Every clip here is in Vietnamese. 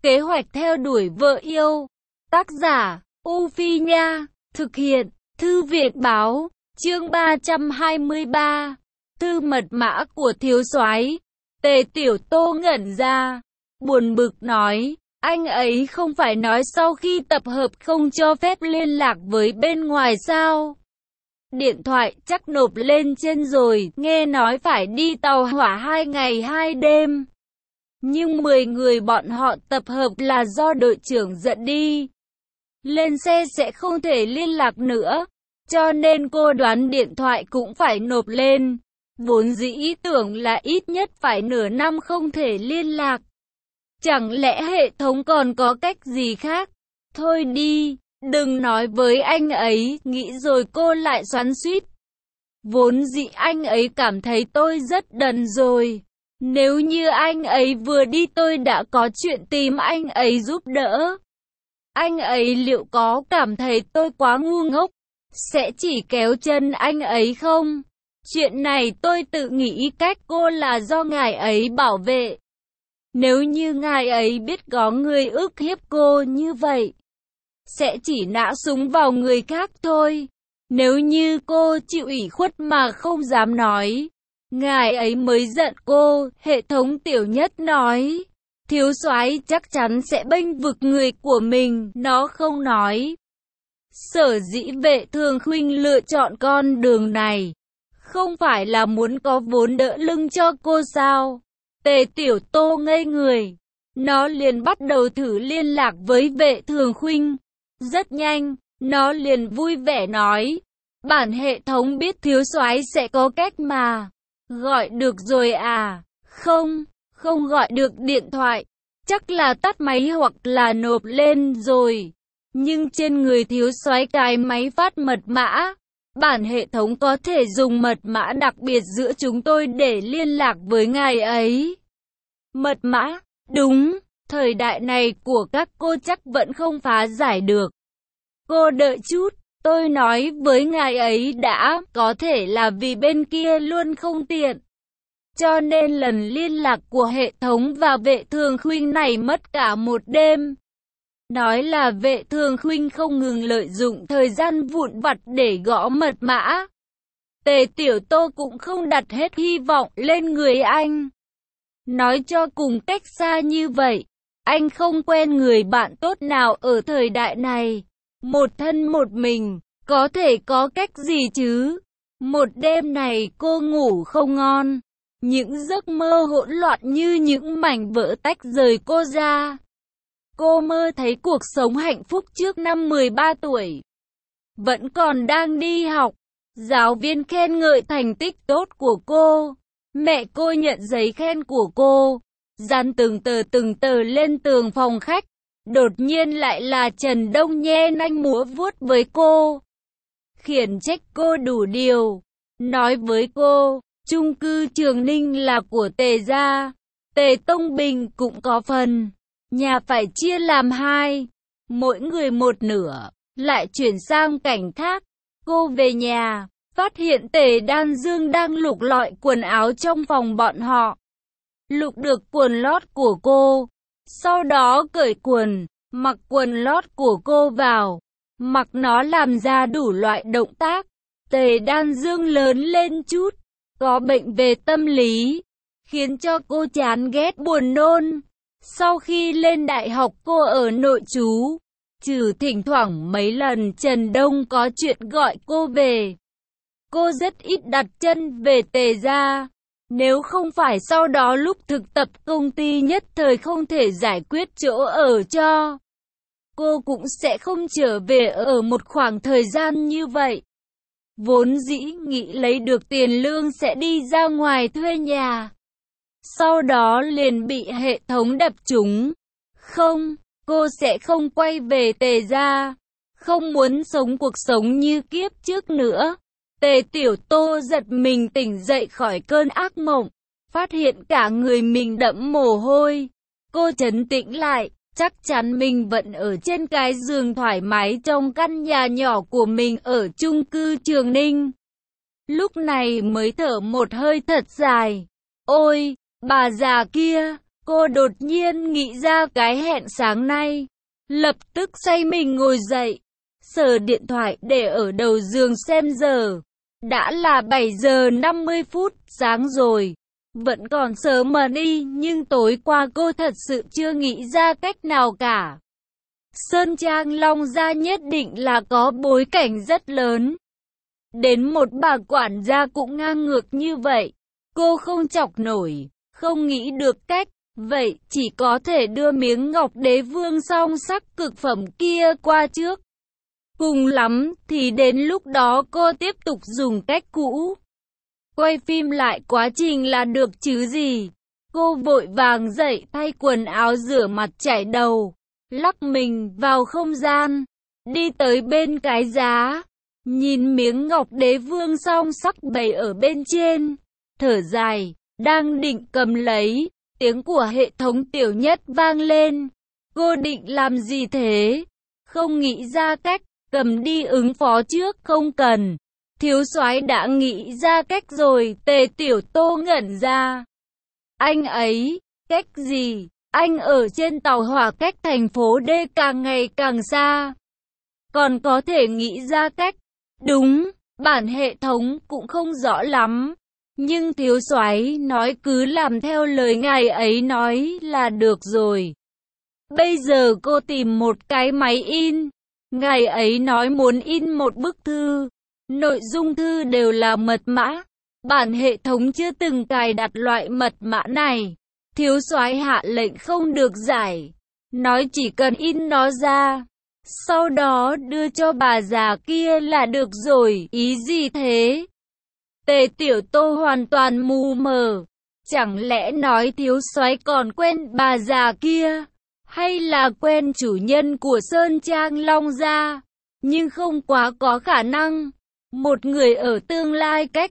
Kế hoạch theo đuổi vợ yêu. Tác giả, U Phi Nha. Thực hiện, Thư viện Báo. Chương 323. Thư mật mã của thiếu soái. Tề Tiểu Tô ngẩn ra, buồn bực nói, anh ấy không phải nói sau khi tập hợp không cho phép liên lạc với bên ngoài sao? Điện thoại chắc nộp lên trên rồi, nghe nói phải đi tàu hỏa 2 ngày 2 đêm. Nhưng 10 người bọn họ tập hợp là do đội trưởng dẫn đi. Lên xe sẽ không thể liên lạc nữa, cho nên cô đoán điện thoại cũng phải nộp lên. Vốn dĩ ý tưởng là ít nhất phải nửa năm không thể liên lạc. Chẳng lẽ hệ thống còn có cách gì khác? Thôi đi, đừng nói với anh ấy, nghĩ rồi cô lại xoắn xuýt. Vốn dĩ anh ấy cảm thấy tôi rất đần rồi. Nếu như anh ấy vừa đi tôi đã có chuyện tìm anh ấy giúp đỡ. Anh ấy liệu có cảm thấy tôi quá ngu ngốc, sẽ chỉ kéo chân anh ấy không? Chuyện này tôi tự nghĩ cách cô là do ngài ấy bảo vệ. Nếu như ngài ấy biết có người ức hiếp cô như vậy, sẽ chỉ nã súng vào người khác thôi. Nếu như cô chịu ủy khuất mà không dám nói, ngài ấy mới giận cô. Hệ thống Tiểu Nhất nói, thiếu soái chắc chắn sẽ bênh vực người của mình, nó không nói. Sở dĩ Vệ Thường Khuynh lựa chọn con đường này, không phải là muốn có vốn đỡ lưng cho cô sao? Tề Tiểu Tô ngây người, nó liền bắt đầu thử liên lạc với Vệ Thường Khuynh. Rất nhanh, nó liền vui vẻ nói, bản hệ thống biết thiếu soái sẽ có cách mà. Gọi được rồi à? Không gọi được điện thoại, chắc là tắt máy hoặc là nộp lên rồi. Nhưng trên người thiếu soái cái máy phát mật mã, bản hệ thống có thể dùng mật mã đặc biệt giữa chúng tôi để liên lạc với ngài ấy. Mật mã? Đúng, thời đại này của các cô chắc vẫn không phá giải được. Cô đợi chút, tôi nói với ngài ấy đã, có thể là vì bên kia luôn không tiện. Cho nên lần liên lạc của hệ thống và Vệ Thường Khuynh này mất cả một đêm. Nói là Vệ Thường Khuynh không ngừng lợi dụng thời gian vụn vặt để gõ mật mã. Tề Tiểu Tô cũng không đặt hết hy vọng lên người anh. Nói cho cùng cách xa như vậy, anh không quen người bạn tốt nào ở thời đại này. Một thân một mình, có thể có cách gì chứ? Một đêm này cô ngủ không ngon. Những giấc mơ hỗn loạn như những mảnh vỡ tách rời cô ra. Cô mơ thấy cuộc sống hạnh phúc trước năm 13 tuổi. Vẫn còn đang đi học. Giáo viên khen ngợi thành tích tốt của cô. Mẹ cô nhận giấy khen của cô. Dán từng tờ lên tường phòng khách. Đột nhiên lại là Trần Đông nhe nanh múa vuốt với cô. Khiển trách cô đủ điều. Nói với cô, chung cư Trường Ninh là của Tề gia. Tề Tông Bình cũng có phần. Nhà phải chia làm 2, mỗi người một nửa, lại chuyển sang cảnh khác. Cô về nhà, phát hiện Tề Đan Dương đang lục lọi quần áo trong phòng bọn họ. Lục được quần lót của cô, sau đó cởi quần, mặc quần lót của cô vào, mặc nó làm ra đủ loại động tác. Tề Đan Dương lớn lên chút, có bệnh về tâm lý, khiến cho cô chán ghét buồn nôn. Sau khi lên đại học cô ở nội trú, trừ thỉnh thoảng mấy lần Trần Đông có chuyện gọi cô về, cô rất ít đặt chân về Tề gia. Nếu không phải sau đó lúc thực tập công ty nhất thời không thể giải quyết chỗ ở cho, cô cũng sẽ không trở về ở một khoảng thời gian như vậy. Vốn dĩ nghĩ lấy được tiền lương sẽ đi ra ngoài thuê nhà. Sau đó liền bị hệ thống đập trúng. Không, cô sẽ không quay về Tề gia. Không muốn sống cuộc sống như kiếp trước nữa. Tề Tiểu Tô giật mình tỉnh dậy khỏi cơn ác mộng. Phát hiện cả người mình đẫm mồ hôi. Cô trấn tĩnh lại, chắc chắn mình vẫn ở trên cái giường thoải mái trong căn nhà nhỏ của mình ở chung cư Trường Ninh. Lúc này mới thở một hơi thật dài. Ôi! Bà già kia, Cô đột nhiên nghĩ ra cái hẹn sáng nay. Lập tức xoay mình ngồi dậy, sờ điện thoại để ở đầu giường xem giờ. Đã là 7 giờ 50 phút sáng rồi. Vẫn còn sớm mà đi, nhưng tối qua cô thật sự chưa nghĩ ra cách nào cả. Sơn Trang Long Gia nhất định là có bối cảnh rất lớn. Đến một bà quản gia cũng ngang ngược như vậy, cô không chọc nổi, không nghĩ được cách. Vậy chỉ có thể đưa miếng ngọc đế vương song sắc cực phẩm kia qua trước. Cùng lắm thì đến lúc đó cô tiếp tục dùng cách cũ. Quay phim lại quá trình là được chứ gì. Cô vội vàng dậy thay quần áo rửa mặt chải đầu, lắc mình vào không gian, đi tới bên cái giá, nhìn miếng ngọc đế vương song sắc bày ở bên trên, thở dài, đang định cầm lấy. Tiếng của hệ thống tiểu nhất vang lên. Cô định làm gì thế? Không nghĩ ra cách, cầm đi ứng phó trước không cần. Thiếu soái đã nghĩ ra cách rồi. Tề Tiểu Tô ngẩn ra. Anh ấy, cách gì? Anh ở trên tàu hỏa cách thành phố D càng ngày càng xa. Còn có thể nghĩ ra cách. Đúng, bản hệ thống cũng không rõ lắm. Nhưng thiếu soái nói cứ làm theo lời ngài ấy nói là được rồi. Bây giờ cô tìm một cái máy in. Ngài ấy nói muốn in một bức thư. Nội dung thư đều là mật mã. Bản hệ thống chưa từng cài đặt loại mật mã này. Thiếu soái hạ lệnh không được giải. Nói chỉ cần in nó ra. Sau đó đưa cho bà già kia là được rồi. Ý gì thế? Tề Tiểu Tô hoàn toàn mù mờ. Chẳng lẽ nói thiếu soái còn quen bà già kia? Hay là quen chủ nhân của Sơn Trang Long Gia? Nhưng không quá có khả năng. Một người ở tương lai cách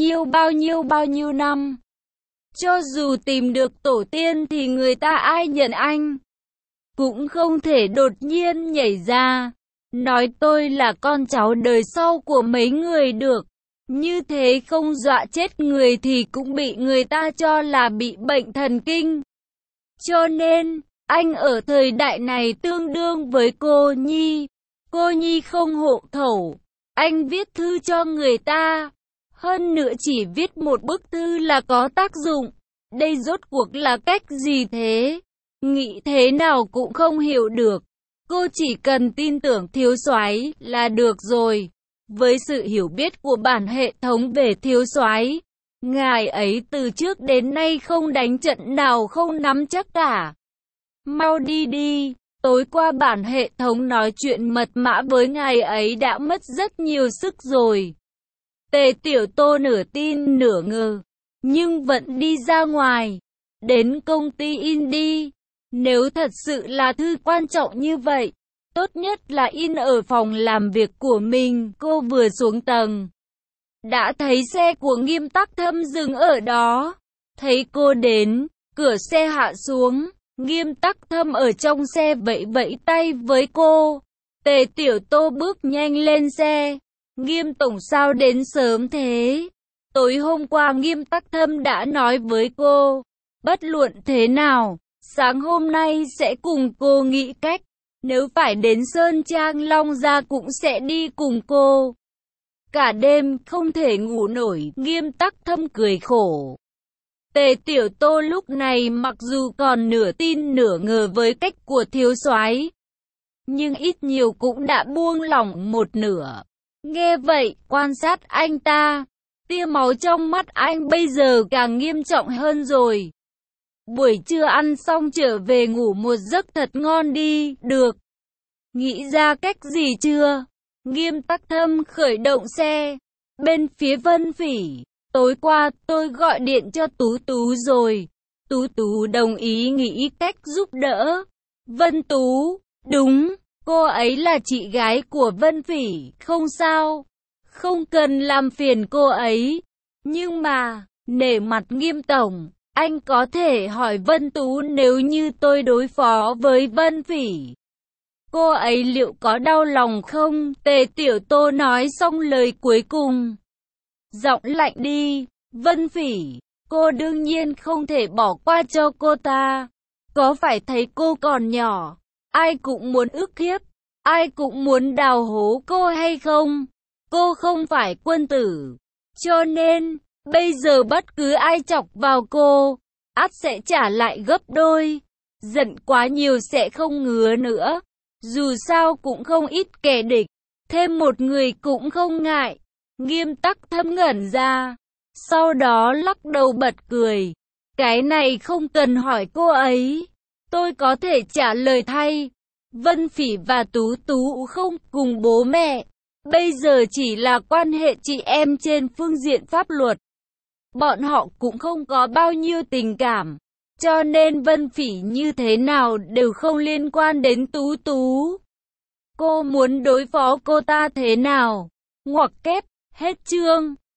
bao nhiêu năm. Cho dù tìm được tổ tiên thì người ta ai nhận anh? Cũng không thể đột nhiên nhảy ra. Nói tôi là con cháu đời sau của mấy người được. Như thế không dọa chết người thì cũng bị người ta cho là bị bệnh thần kinh. Cho nên, anh ở thời đại này tương đương với cô Nhi. Cô Nhi không hộ khẩu. Anh viết thư cho người ta. Hơn nữa chỉ viết một bức thư là có tác dụng. Đây rốt cuộc là cách gì thế? Nghĩ thế nào cũng không hiểu được. Cô chỉ cần tin tưởng thiếu soái là được rồi. Với sự hiểu biết của bản hệ thống về thiếu soái, ngài ấy từ trước đến nay không đánh trận nào không nắm chắc cả. Mau đi đi, tối qua bản hệ thống nói chuyện mật mã với ngài ấy đã mất rất nhiều sức rồi. Tề Tiểu Tô nửa tin nửa ngờ, nhưng vẫn đi ra ngoài, đến công ty in đi. Nếu thật sự là thư quan trọng như vậy, tốt nhất là in ở phòng làm việc của mình. Cô vừa xuống tầng, đã thấy xe của Nghiêm Tắc Thâm dừng ở đó. Thấy cô đến, cửa xe hạ xuống. Nghiêm Tắc Thâm ở trong xe vẫy vẫy tay với cô. Tề Tiểu Tô bước nhanh lên xe. Nghiêm tổng sao đến sớm thế? Tối hôm qua Nghiêm Tắc Thâm đã nói với cô, bất luận thế nào, sáng hôm nay sẽ cùng cô nghĩ cách. Nếu phải đến Sơn Trang Long Gia cũng sẽ đi cùng cô. Cả đêm không thể ngủ nổi, Nghiêm Tắc Thâm cười khổ. Tề Tiểu Tô lúc này mặc dù còn nửa tin nửa ngờ với cách của thiếu soái, nhưng ít nhiều cũng đã buông lỏng một nửa. Nghe vậy, quan sát anh ta, tia máu trong mắt anh bây giờ càng nghiêm trọng hơn rồi. Buổi trưa ăn xong trở về ngủ một giấc thật ngon đi, được. Nghĩ ra cách gì chưa? Nghiêm Tắc Thâm khởi động xe. Bên phía Vân Phỉ, tối qua tôi gọi điện cho Tú Tú rồi. Tú Tú đồng ý nghĩ cách giúp đỡ. Vân Tú, đúng, cô ấy là chị gái của Vân Phỉ, không sao. Không cần làm phiền cô ấy. Nhưng mà, nể mặt Nghiêm tổng, anh có thể hỏi Vân Tú nếu như tôi đối phó với Vân Phỉ, cô ấy liệu có đau lòng không? Tề Tiểu Tô nói xong lời cuối cùng, giọng lạnh đi. Vân Phỉ, Cô đương nhiên không thể bỏ qua cho cô ta. Có phải thấy cô còn nhỏ, ai cũng muốn ức hiếp, ai cũng muốn đào hố cô hay không? Cô không phải quân tử. Cho nên, bây giờ bất cứ ai chọc vào cô, ắt sẽ trả lại gấp đôi. Giận quá nhiều sẽ không ngứa nữa. Dù sao cũng không ít kẻ địch, thêm một người cũng không ngại. Nghiêm Tắc Thâm ngẩn ra, sau đó lắc đầu bật cười. Cái này không cần hỏi cô ấy, tôi có thể trả lời thay. Vân Phỉ và Tú Tú không cùng bố mẹ, bây giờ chỉ là quan hệ chị em trên phương diện pháp luật. Bọn họ cũng không có bao nhiêu tình cảm, cho nên Vân Phỉ như thế nào đều không liên quan đến Tú Tú. Cô muốn đối phó cô ta thế nào? Ngoặc kép, hết chương.